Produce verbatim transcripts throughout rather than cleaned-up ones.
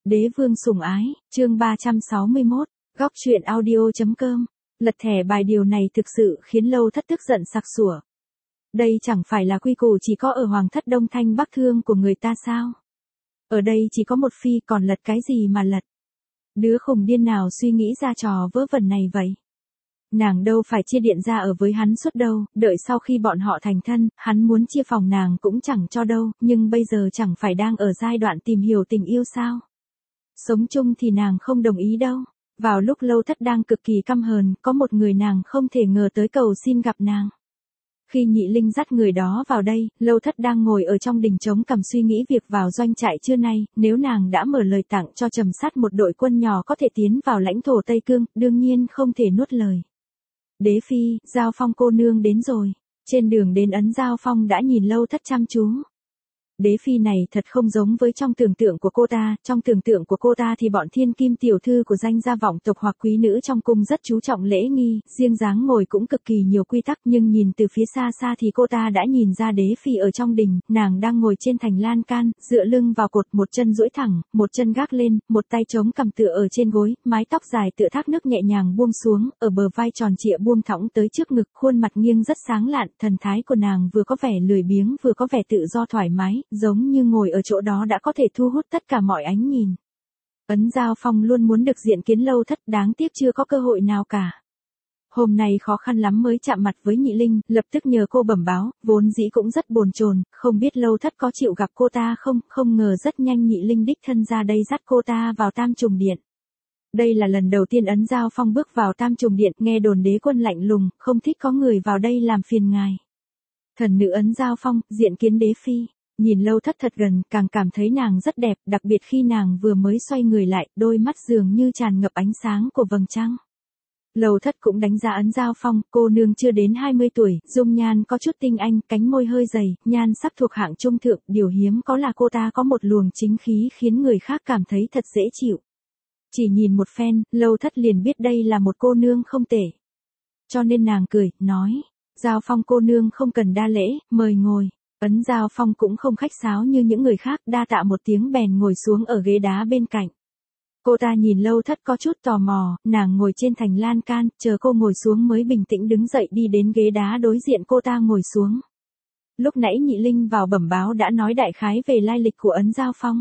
Đế vương sủng ái, chương ba trăm sáu mươi mốt, góc truyện audio.com. Lật thẻ bài điều này thực sự khiến Lâu Thất tức giận sặc sủa. Đây chẳng phải là quy củ chỉ có ở Hoàng thất Đông Thanh Bắc Thương của người ta sao? Ở đây chỉ có một phi, còn lật cái gì mà lật? Đứa khùng điên nào suy nghĩ ra trò vớ vẩn này vậy? Nàng đâu phải chia điện ra ở với hắn suốt đâu, đợi sau khi bọn họ thành thân, hắn muốn chia phòng nàng cũng chẳng cho đâu, nhưng bây giờ chẳng phải đang ở giai đoạn tìm hiểu tình yêu sao? Sống chung thì nàng không đồng ý đâu. Vào lúc Lâu Thất đang cực kỳ căm hờn, có một người nàng không thể ngờ tới cầu xin gặp nàng. Khi Nhị Linh dắt người đó vào đây, Lâu Thất đang ngồi ở trong đình trống cầm suy nghĩ việc vào doanh trại trưa nay, nếu nàng đã mở lời tặng cho Trầm Sát một đội quân nhỏ có thể tiến vào lãnh thổ Tây Cương, đương nhiên không thể nuốt lời. Đế phi, Giao Phong cô nương đến rồi. Trên đường đến ấn Giao Phong đã nhìn Lâu Thất chăm chú. Đế phi này thật không giống với trong tưởng tượng của cô ta, trong tưởng tượng của cô ta thì bọn thiên kim tiểu thư của danh gia vọng tộc hoặc quý nữ trong cung rất chú trọng lễ nghi, riêng dáng ngồi cũng cực kỳ nhiều quy tắc, nhưng nhìn từ phía xa xa thì cô ta đã nhìn ra đế phi ở trong đình, nàng đang ngồi trên thành lan can, dựa lưng vào cột, một chân duỗi thẳng, một chân gác lên, một tay chống cầm tựa ở trên gối, mái tóc dài tựa thác nước nhẹ nhàng buông xuống, ở bờ vai tròn trịa buông thõng tới trước ngực, khuôn mặt nghiêng rất sáng lạn, thần thái của nàng vừa có vẻ lười biếng vừa có vẻ tự do thoải mái, giống như ngồi ở chỗ đó đã có thể thu hút tất cả mọi ánh nhìn. Ấn Giao Phong luôn muốn được diện kiến Lâu Thất, đáng tiếc chưa có cơ hội nào cả. Hôm nay khó khăn lắm mới chạm mặt với Nhị Linh, lập tức nhờ cô bẩm báo, vốn dĩ cũng rất bồn chồn, không biết Lâu Thất có chịu gặp cô ta không, không ngờ rất nhanh Nhị Linh đích thân ra đây dắt cô ta vào Tam Trùng Điện. Đây là lần đầu tiên Ấn Giao Phong bước vào Tam Trùng Điện, nghe đồn đế quân lạnh lùng, không thích có người vào đây làm phiền ngài. Thần nữ Ấn Giao Phong, diện kiến đế phi. Nhìn Lâu Thất thật gần, càng cảm thấy nàng rất đẹp, đặc biệt khi nàng vừa mới xoay người lại, đôi mắt dường như tràn ngập ánh sáng của vầng trăng. Lâu Thất cũng đánh giá Ấn Giao Phong, cô nương chưa đến hai mươi tuổi, dung nhan có chút tinh anh, cánh môi hơi dày, nhan sắc thuộc hạng trung thượng, điều hiếm có là cô ta có một luồng chính khí khiến người khác cảm thấy thật dễ chịu. Chỉ nhìn một phen, Lâu Thất liền biết đây là một cô nương không tệ. Cho nên nàng cười, nói, Giao Phong cô nương không cần đa lễ, mời ngồi. Ấn Giao Phong cũng không khách sáo như những người khác, đa tạ một tiếng bèn ngồi xuống ở ghế đá bên cạnh. Cô ta nhìn Lâu Thất có chút tò mò, nàng ngồi trên thành lan can, chờ cô ngồi xuống mới bình tĩnh đứng dậy đi đến ghế đá đối diện cô ta ngồi xuống. Lúc nãy Nhị Linh vào bẩm báo đã nói đại khái về lai lịch của Ấn Giao Phong.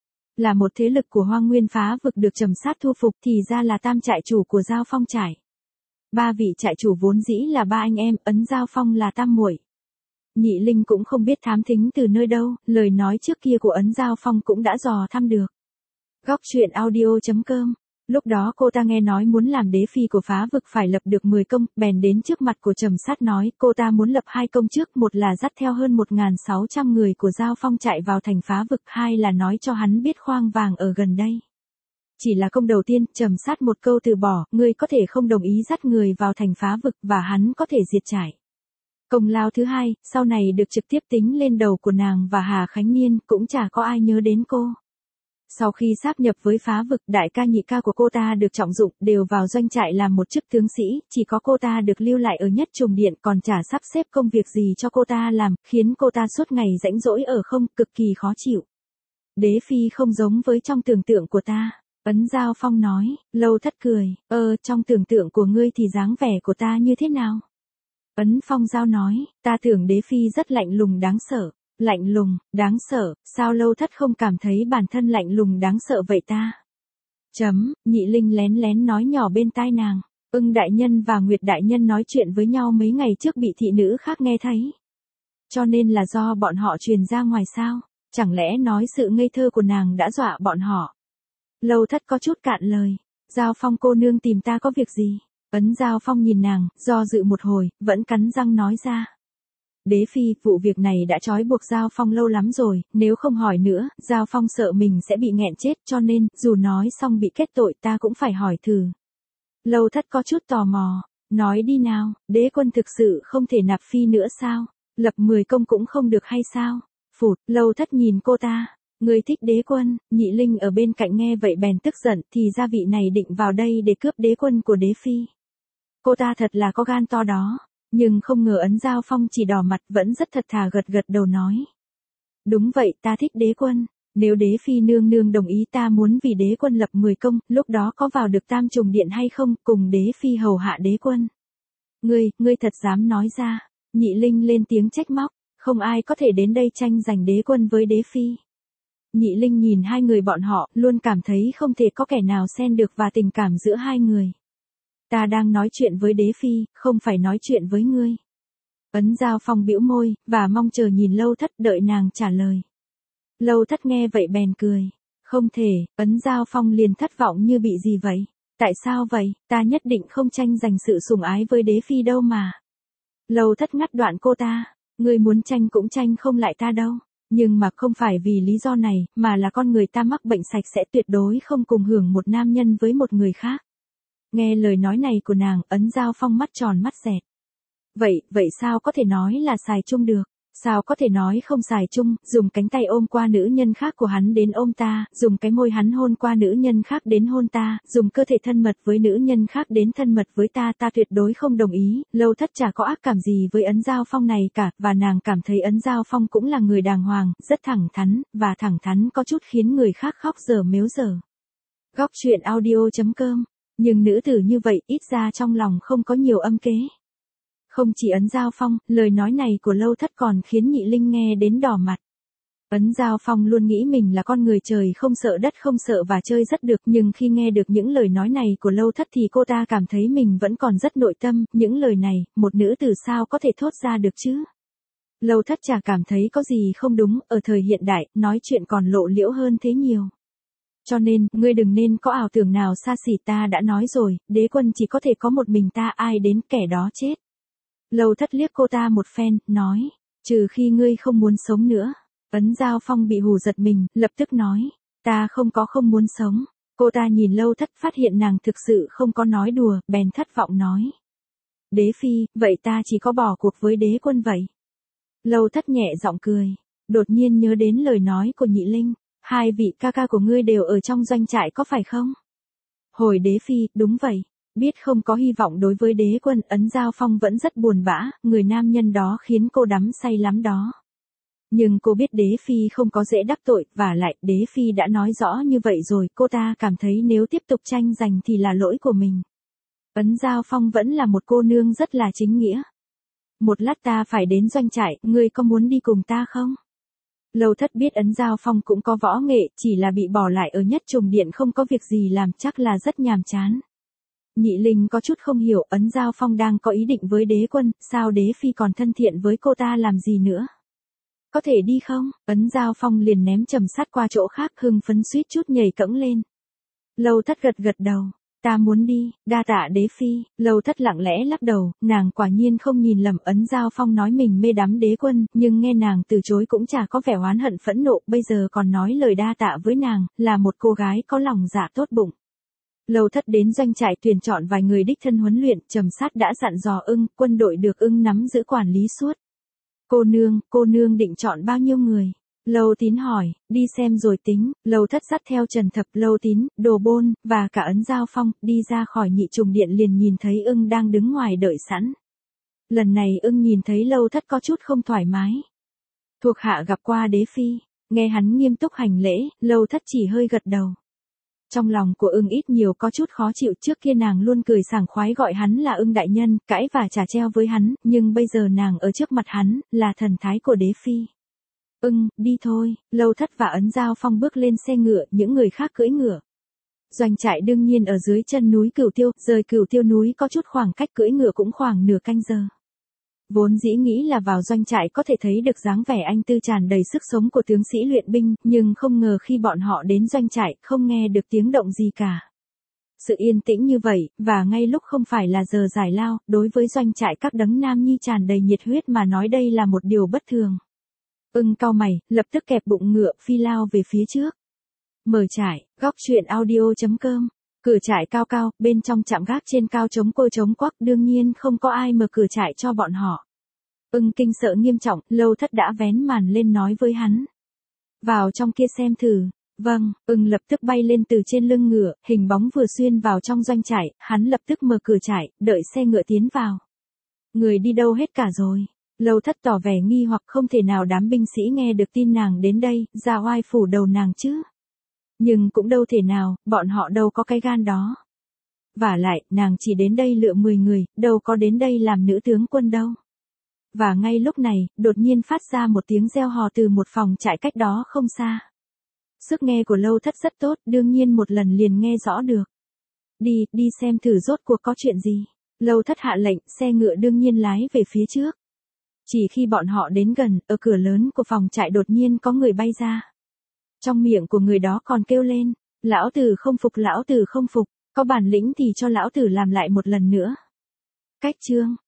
Là một thế lực của Hoang Nguyên phá vực được Trầm Sát thu phục, thì ra là tam trại chủ của Giao Phong trại. Ba vị trại chủ vốn dĩ là ba anh em, Ấn Giao Phong là tam muội. Nhị Linh cũng không biết thám thính từ nơi đâu, lời nói trước kia của Ấn Giao Phong cũng đã dò thăm được. Góc truyện audio.com. Lúc đó cô ta nghe nói muốn làm đế phi của phá vực phải lập được mười công, bèn đến trước mặt của Trầm Sát nói, cô ta muốn lập hai công trước, một là dắt theo hơn một nghìn sáu trăm người của Giao Phong chạy vào thành phá vực, hai là nói cho hắn biết khoang vàng ở gần đây. Chỉ là công đầu tiên, Trầm Sát một câu từ bỏ, ngươi có thể không đồng ý dắt người vào thành phá vực và hắn có thể diệt trại. Công lao thứ hai, sau này được trực tiếp tính lên đầu của nàng và Hà Khánh Niên, cũng chả có ai nhớ đến cô. Sau khi sáp nhập với phá vực, đại ca nhị ca của cô ta được trọng dụng, đều vào doanh trại làm một chức tướng sĩ, chỉ có cô ta được lưu lại ở Nhất Trùng Điện, còn chả sắp xếp công việc gì cho cô ta làm, khiến cô ta suốt ngày rãnh rỗi ở không, cực kỳ khó chịu. Đế phi không giống với trong tưởng tượng của ta. Ấn Giao Phong nói. Lâu Thất cười, ơ, trong tưởng tượng của ngươi thì dáng vẻ của ta như thế nào? Ấn Phong Giao nói, ta tưởng đế phi rất lạnh lùng đáng sợ. Lạnh lùng, đáng sợ, sao Lâu Thất không cảm thấy bản thân lạnh lùng đáng sợ vậy ta? Chấm, Nhị Linh lén lén nói nhỏ bên tai nàng. Ưng đại nhân và Nguyệt đại nhân nói chuyện với nhau mấy ngày trước bị thị nữ khác nghe thấy. Cho nên là do bọn họ truyền ra ngoài sao? Chẳng lẽ nói sự ngây thơ của nàng đã dọa bọn họ? Lâu Thất có chút cạn lời. Giao Phong cô nương tìm ta có việc gì? Ấn Giao Phong nhìn nàng, do dự một hồi, vẫn cắn răng nói ra. Đế phi, vụ việc này đã trói buộc Giao Phong lâu lắm rồi, nếu không hỏi nữa, Giao Phong sợ mình sẽ bị nghẹn chết, cho nên, dù nói xong bị kết tội ta cũng phải hỏi thử. Lâu Thất có chút tò mò, nói đi nào, đế quân thực sự không thể nạp phi nữa sao? Lập mười công cũng không được hay sao? Phụt, Lâu Thất nhìn cô ta. Người thích đế quân, Nhị Linh ở bên cạnh nghe vậy bèn tức giận, thì ra vị này định vào đây để cướp đế quân của đế phi. Cô ta thật là có gan to đó. Nhưng không ngờ Ấn Giao Phong chỉ đỏ mặt vẫn rất thật thà gật gật đầu nói. Đúng vậy, ta thích đế quân. Nếu đế phi nương nương đồng ý ta muốn vì đế quân lập mười công, lúc đó có vào được tam trùng điện hay không, cùng đế phi hầu hạ đế quân. Ngươi, ngươi thật dám nói ra. Nhị Linh lên tiếng trách móc, không ai có thể đến đây tranh giành đế quân với đế phi. Nhị Linh nhìn hai người bọn họ, luôn cảm thấy không thể có kẻ nào xen được vào tình cảm giữa hai người. Ta đang nói chuyện với đế phi, không phải nói chuyện với ngươi. Ấn Giao Phong bĩu môi, và mong chờ nhìn Lâu Thất đợi nàng trả lời. Lâu Thất nghe vậy bèn cười. Không thể, Ấn Giao Phong liền thất vọng như bị gì vậy? Tại sao vậy, ta nhất định không tranh giành sự sủng ái với đế phi đâu mà. Lâu Thất ngắt đoạn cô ta, ngươi muốn tranh cũng tranh không lại ta đâu. Nhưng mà không phải vì lý do này, mà là con người ta mắc bệnh sạch sẽ tuyệt đối không cùng hưởng một nam nhân với một người khác. Nghe lời nói này của nàng, Ấn Giao Phong mắt tròn mắt dẹt. Vậy, vậy sao có thể nói là xài chung được? Sao có thể nói không xài chung, dùng cánh tay ôm qua nữ nhân khác của hắn đến ôm ta, dùng cái môi hắn hôn qua nữ nhân khác đến hôn ta, dùng cơ thể thân mật với nữ nhân khác đến thân mật với ta, ta tuyệt đối không đồng ý. Lâu Thất chả có ác cảm gì với Ấn Giao Phong này cả, và nàng cảm thấy Ấn Giao Phong cũng là người đàng hoàng, rất thẳng thắn, và thẳng thắn có chút khiến người khác khóc dở mếu dở. Góc truyện audio chấm com. Nhưng nữ tử như vậy, ít ra trong lòng không có nhiều âm kế. Không chỉ Ấn Giao Phong, lời nói này của Lâu Thất còn khiến Nhị Linh nghe đến đỏ mặt. Ấn Giao Phong luôn nghĩ mình là con người trời không sợ đất không sợ và chơi rất được, nhưng khi nghe được những lời nói này của Lâu Thất thì cô ta cảm thấy mình vẫn còn rất nội tâm, những lời này, một nữ tử sao có thể thốt ra được chứ? Lâu Thất chả cảm thấy có gì không đúng, ở thời hiện đại, nói chuyện còn lộ liễu hơn thế nhiều. Cho nên, ngươi đừng nên có ảo tưởng nào xa xỉ, ta đã nói rồi, đế quân chỉ có thể có một mình ta, ai đến kẻ đó chết. Lâu Thất liếc cô ta một phen, nói, trừ khi ngươi không muốn sống nữa. Ấn Giao Phong bị hù giật mình, lập tức nói, ta không có không muốn sống. Cô ta nhìn Lâu Thất phát hiện nàng thực sự không có nói đùa, bèn thất vọng nói. Đế phi, vậy ta chỉ có bỏ cuộc với đế quân vậy. Lâu Thất nhẹ giọng cười, đột nhiên nhớ đến lời nói của Nhị Linh, hai vị ca ca của ngươi đều ở trong doanh trại có phải không? Hồi đế phi, đúng vậy. Biết không có hy vọng đối với đế quân, Ấn Giao Phong vẫn rất buồn bã, người nam nhân đó khiến cô đắm say lắm đó. Nhưng cô biết đế phi không có dễ đắc tội, và lại đế phi đã nói rõ như vậy rồi, cô ta cảm thấy nếu tiếp tục tranh giành thì là lỗi của mình. Ấn Giao Phong vẫn là một cô nương rất là chính nghĩa. Một lát ta phải đến doanh trại, ngươi có muốn đi cùng ta không? Lâu Thất biết Ấn Giao Phong cũng có võ nghệ, chỉ là bị bỏ lại ở nhất trùng điện không có việc gì làm, chắc là rất nhàm chán. Nhị Linh có chút không hiểu, Ấn Giao Phong đang có ý định với đế quân, sao đế phi còn thân thiện với cô ta làm gì nữa? Có thể đi không? Ấn Giao Phong liền ném trầm sắt qua chỗ khác, hưng phấn suýt chút nhảy cẫng lên. Lâu Thất gật gật đầu, ta muốn đi, đa tạ đế phi. Lâu Thất lặng lẽ lắc đầu, nàng quả nhiên không nhìn lầm, Ấn Giao Phong nói mình mê đắm đế quân, nhưng nghe nàng từ chối cũng chả có vẻ oán hận phẫn nộ, bây giờ còn nói lời đa tạ với nàng, là một cô gái có lòng dạ tốt bụng. Lâu Thất đến doanh trại tuyển chọn vài người đích thân huấn luyện, trầm sát đã dặn dò ưng, quân đội được ưng nắm giữ quản lý suốt. Cô nương, cô nương định chọn bao nhiêu người? Lâu Tín hỏi, đi xem rồi tính. Lâu Thất dắt theo Trần Thập, Lâu Tín, Đồ Bôn, và cả Ấn Giao Phong, đi ra khỏi nhị trùng điện liền nhìn thấy ưng đang đứng ngoài đợi sẵn. Lần này ưng nhìn thấy Lâu Thất có chút không thoải mái. Thuộc hạ gặp qua đế phi, nghe hắn nghiêm túc hành lễ, Lâu Thất chỉ hơi gật đầu. Trong lòng của ưng ít nhiều có chút khó chịu, trước kia nàng luôn cười sảng khoái gọi hắn là ưng đại nhân, cãi và trả treo với hắn, nhưng bây giờ nàng ở trước mặt hắn, là thần thái của đế phi. Ưng, đi thôi. Lâu Thất và Ấn Giao Phong bước lên xe ngựa, những người khác cưỡi ngựa. Doanh trại đương nhiên ở dưới chân núi Cửu Tiêu, rời Cửu Tiêu núi có chút khoảng cách, cưỡi ngựa cũng khoảng nửa canh giờ. Vốn dĩ nghĩ là vào doanh trại có thể thấy được dáng vẻ anh tư tràn đầy sức sống của tướng sĩ luyện binh, nhưng không ngờ khi bọn họ đến doanh trại, không nghe được tiếng động gì cả. Sự yên tĩnh như vậy, và ngay lúc không phải là giờ giải lao, đối với doanh trại các đấng nam nhi tràn đầy nhiệt huyết mà nói đây là một điều bất thường. Ưng cau mày, lập tức kẹp bụng ngựa, phi lao về phía trước. Mở trại, góc truyện audio chấm com. Cửa trại cao cao, bên trong chạm gác trên cao chống côi chống quắc, đương nhiên không có ai mở cửa trại cho bọn họ. Ưng kinh sợ nghiêm trọng, Lâu Thất đã vén màn lên nói với hắn. Vào trong kia xem thử. Vâng, ưng lập tức bay lên từ trên lưng ngựa, hình bóng vừa xuyên vào trong doanh trại, hắn lập tức mở cửa trại, đợi xe ngựa tiến vào. Người đi đâu hết cả rồi? Lâu Thất tỏ vẻ nghi hoặc, không thể nào đám binh sĩ nghe được tin nàng đến đây, ra oai phủ đầu nàng chứ. Nhưng cũng đâu thể nào, bọn họ đâu có cái gan đó. Vả lại, nàng chỉ đến đây lựa mười người, đâu có đến đây làm nữ tướng quân đâu. Và ngay lúc này, đột nhiên phát ra một tiếng reo hò từ một phòng trại cách đó không xa. Sức nghe của Lâu Thất rất tốt, đương nhiên một lần liền nghe rõ được. Đi, đi xem thử rốt cuộc có chuyện gì. Lâu Thất hạ lệnh, xe ngựa đương nhiên lái về phía trước. Chỉ khi bọn họ đến gần, ở cửa lớn của phòng trại đột nhiên có người bay ra. Trong miệng của người đó còn kêu lên, lão tử không phục, lão tử không phục, có bản lĩnh thì cho lão tử làm lại một lần nữa. Cách chương